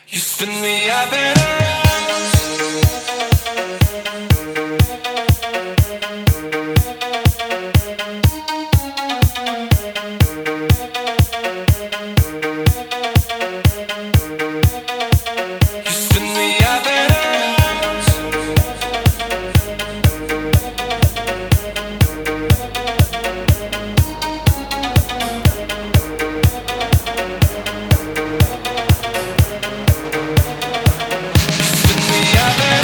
You spin me up and around. You spin me up and around. Spin me up and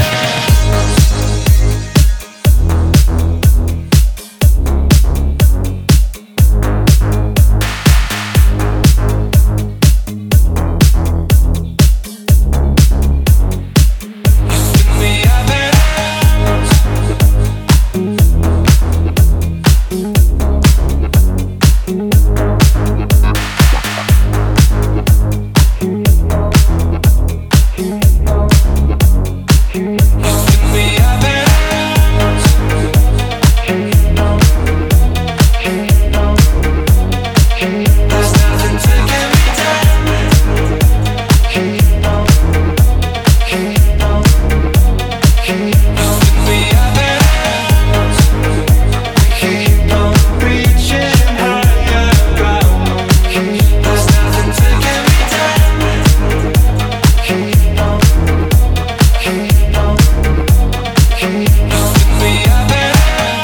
spin me up and spin me up and there's nothing taking me down. Spin me up and keep on reaching higher ground. There's nothing taking me down. Spin me up and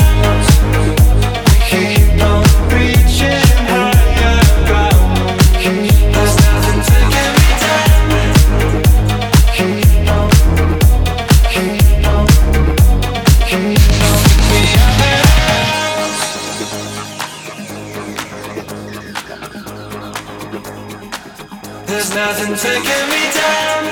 keep on reaching higher ground. There's nothing taking me down. Spin me up and there's nothing taking me down.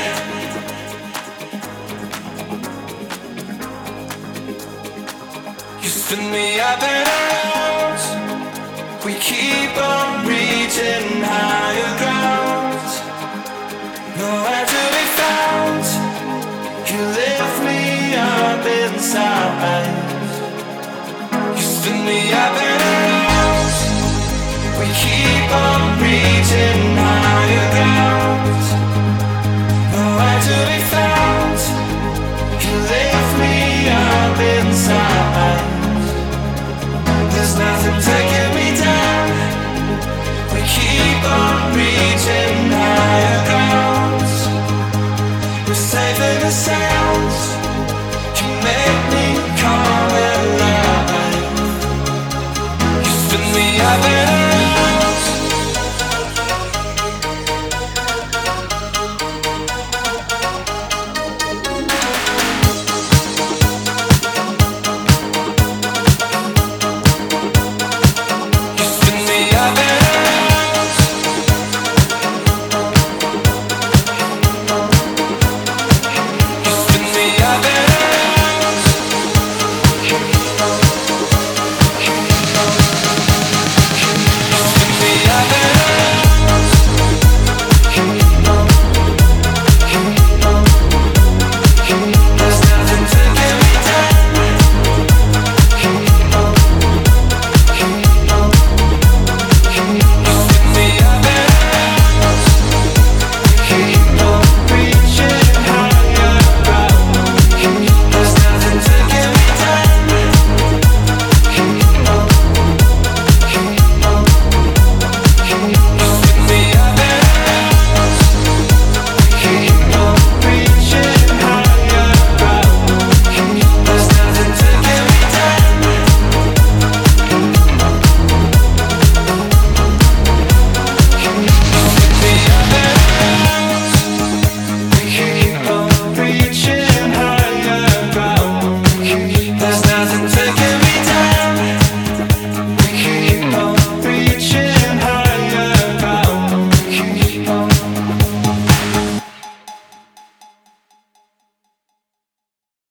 You spin me up and around. We keep on reaching higher ground. Nowhere to be found. You lift me up inside. You spin me up and around. We keep on